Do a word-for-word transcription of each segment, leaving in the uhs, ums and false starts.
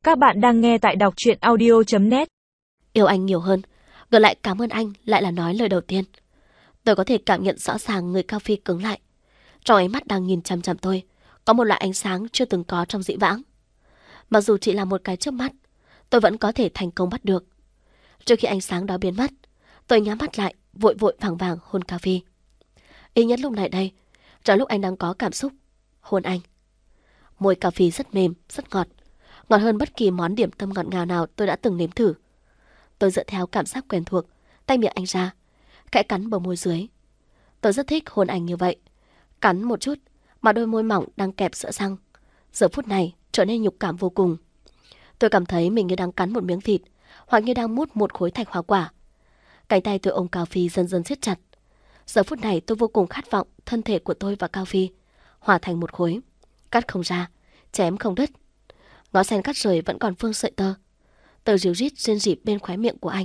Các bạn đang nghe tại đọc truyện audio chấm net. Yêu anh nhiều hơn, ngược lại cảm ơn anh lại là nói lời đầu tiên. Tôi có thể cảm nhận rõ ràng người Cao Phi cứng lại. Trong ánh mắt đang nhìn chằm chằm tôi, có một loại ánh sáng chưa từng có trong dĩ vãng. Mặc dù chỉ là một cái chớp mắt, tôi vẫn có thể thành công bắt được. Trước khi ánh sáng đó biến mất, tôi nhắm mắt lại, vội vội vàng vàng hôn Cao Phi. Ý nhất lúc này đây, trong lúc anh đang có cảm xúc, hôn anh. Môi Cao Phi rất mềm, rất ngọt, ngọt hơn bất kỳ món điểm tâm ngọt ngào nào tôi đã từng nếm thử. Tôi dựa theo cảm giác quen thuộc, tay miệng anh ra, khẽ cắn bờ môi dưới. Tôi rất thích hôn anh như vậy, cắn một chút mà đôi môi mỏng đang kẹp sữa răng, giờ phút này trở nên nhục cảm vô cùng. Tôi cảm thấy mình như đang cắn một miếng thịt, hoặc như đang mút một khối thạch hoa quả. Cánh tay tôi ôm Cao Phi dần dần siết chặt. Giờ phút này tôi vô cùng khát vọng thân thể của tôi và Cao Phi hòa thành một khối, cắt không ra, chém không đứt. Ngón sen cắt rời vẫn còn vương sợi tơ. Tờ ríu rít rên rỉ bên khóe miệng của anh.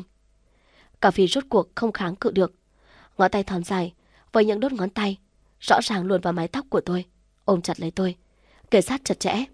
Cao Phi rốt cuộc không kháng cự được, ngón tay thon dài với những đốt ngón tay rõ ràng luồn vào mái tóc của tôi, ôm chặt lấy tôi, kề sát chặt chẽ.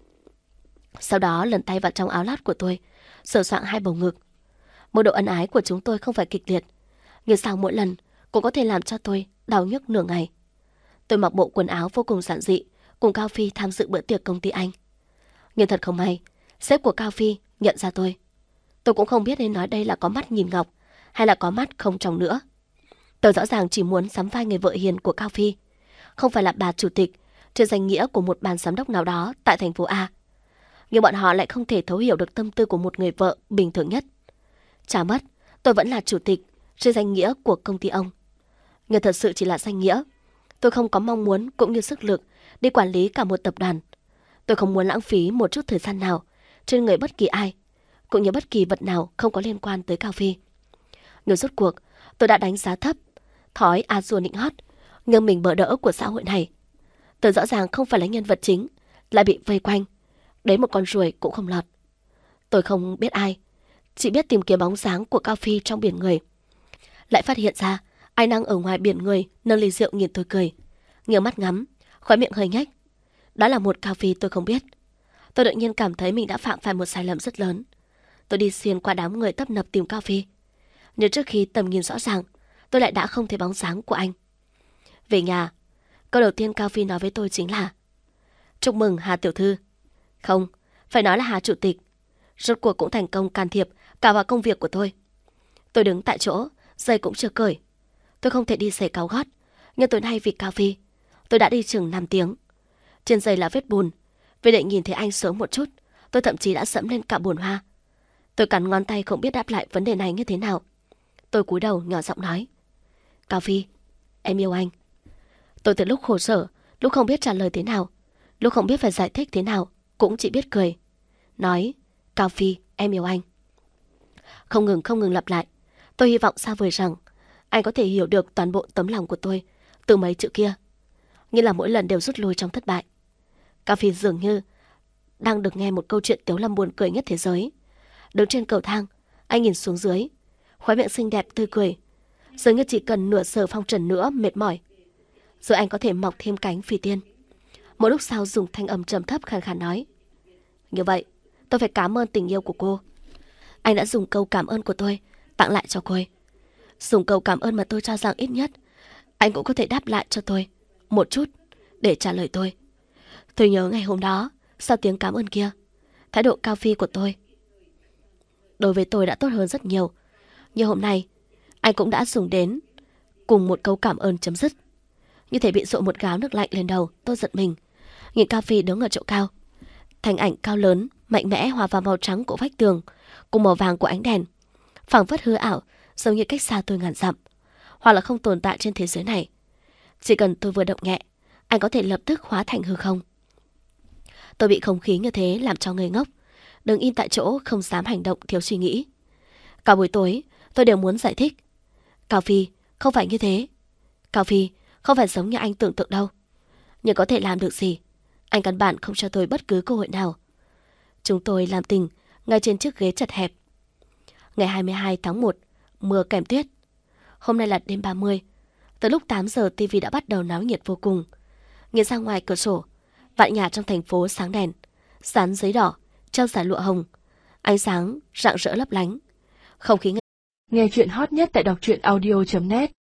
Sau đó lần tay vào trong áo lót của tôi, sờ soạng hai bầu ngực. Mức độ ân ái của chúng tôi không phải kịch liệt, nhưng sao mỗi lần cũng có thể làm cho tôi đau nhức nửa ngày. Tôi mặc bộ quần áo vô cùng giản dị, cùng Cao Phi tham dự bữa tiệc công ty anh. Nhưng thật không may, sếp của Cao Phi nhận ra tôi. Tôi cũng không biết nên nói đây là có mắt nhìn ngọc hay là có mắt không tròng nữa. Tôi rõ ràng chỉ muốn sắm vai người vợ hiền của Cao Phi, không phải là bà chủ tịch trên danh nghĩa của một ban giám đốc nào đó tại thành phố A. Nhưng bọn họ lại không thể thấu hiểu được tâm tư của một người vợ bình thường nhất. Chả mất, tôi vẫn là chủ tịch trên danh nghĩa của công ty ông. Nhưng thật sự chỉ là danh nghĩa. Tôi không có mong muốn cũng như sức lực đi quản lý cả một tập đoàn. Tôi không muốn lãng phí một chút thời gian nào trên người bất kỳ ai, cũng như bất kỳ vật nào không có liên quan tới Cao Phi. Nhưng rốt cuộc, tôi đã đánh giá thấp thói a dua nịnh hót, nghiêng mình bỡ đỡ của xã hội này. Tôi rõ ràng không phải là nhân vật chính, lại bị vây quanh, đến một con ruồi cũng không lọt. Tôi không biết ai, chỉ biết tìm kiếm bóng dáng của Cao Phi trong biển người. Lại phát hiện ra, anh đang ở ngoài biển người, nâng ly rượu nhìn tôi cười, nghiêng mắt ngắm, khóe miệng hơi nhếch. Đó là một Cao Phi tôi không biết. Tôi đột nhiên cảm thấy mình đã phạm phải một sai lầm rất lớn. Tôi đi xuyên qua đám người tấp nập tìm Cao Phi, nhưng trước khi tầm nhìn rõ ràng, tôi lại đã không thấy bóng dáng của anh. Về nhà, câu đầu tiên Cao Phi nói với tôi chính là: chúc mừng Hà tiểu thư. Không, phải nói là Hà chủ tịch. Rốt cuộc cũng thành công can thiệp cả vào công việc của tôi. Tôi đứng tại chỗ, giày cũng chưa cởi. Tôi không thể đi giày cao gót, nhưng tối nay vì Cao Phi, tôi đã đi chừng năm tiếng. Trên giày là vết bùn. Vì để nhìn thấy anh sớm một chút, tôi thậm chí đã dẫm lên cả bùn hoa. Tôi cắn ngón tay không biết đáp lại vấn đề này như thế nào. Tôi cúi đầu nhỏ giọng nói: Cao Phi, em yêu anh. Tôi từ lúc khổ sở, lúc không biết trả lời thế nào, lúc không biết phải giải thích thế nào, cũng chỉ biết cười. Nói: Cao Phi, em yêu anh. Không ngừng không ngừng lặp lại. Tôi hy vọng xa vời rằng anh có thể hiểu được toàn bộ tấm lòng của tôi từ mấy chữ kia. Nhưng là mỗi lần đều rút lui trong thất bại. Cao Phi dường như đang được nghe một câu chuyện tiếu lâm buồn cười nhất thế giới. Đứng trên cầu thang, anh nhìn xuống dưới, khóe miệng xinh đẹp tươi cười, dường như chỉ cần nửa giờ phong trần nữa mệt mỏi, rồi anh có thể mọc thêm cánh phi tiên. Một lúc sau dùng thanh âm trầm thấp khàn khàn nói: như vậy, tôi phải cảm ơn tình yêu của cô. Anh đã dùng câu cảm ơn của tôi tặng lại cho cô. Dùng câu cảm ơn mà tôi cho rằng ít nhất anh cũng có thể đáp lại cho tôi một chút để trả lời tôi. Tôi nhớ ngày hôm đó, sau tiếng cảm ơn kia, thái độ Cao Phi của tôi đối với tôi đã tốt hơn rất nhiều. Nhưng hôm nay, anh cũng đã dùng đến cùng một câu cảm ơn chấm dứt. Như thể bị dội một gáo nước lạnh lên đầu, tôi giận mình. Nhìn Cao Phi đứng ở chỗ cao, thành ảnh cao lớn, mạnh mẽ hòa vào màu trắng của vách tường cùng màu vàng của ánh đèn, phảng phất hư ảo, giống như cách xa tôi ngàn dặm, hoặc là không tồn tại trên thế giới này. Chỉ cần tôi vừa động nhẹ, anh có thể lập tức hóa thành hư không. Tôi bị không khí như thế làm cho ngây ngốc, đứng im tại chỗ không dám hành động thiếu suy nghĩ. Cả buổi tối tôi đều muốn giải thích: Cao Phi, không phải như thế. Cao Phi, không phải giống như anh tưởng tượng đâu. Nhưng có thể làm được gì? Anh căn bản không cho tôi bất cứ cơ hội nào. Chúng tôi làm tình ngay trên chiếc ghế chật hẹp. Ngày hai mươi hai tháng một, mưa kèm tuyết. Hôm nay là đêm ba mươi. Từ lúc tám giờ tivi đã bắt đầu náo nhiệt vô cùng. Nhìn ra ngoài cửa sổ, vạn nhà trong thành phố sáng đèn, dán giấy đỏ, treo giải lụa hồng. ánh sáng rạng rỡ lấp lánh. Không khí Nghe chuyện hot nhất tại đọc truyện audio chấm net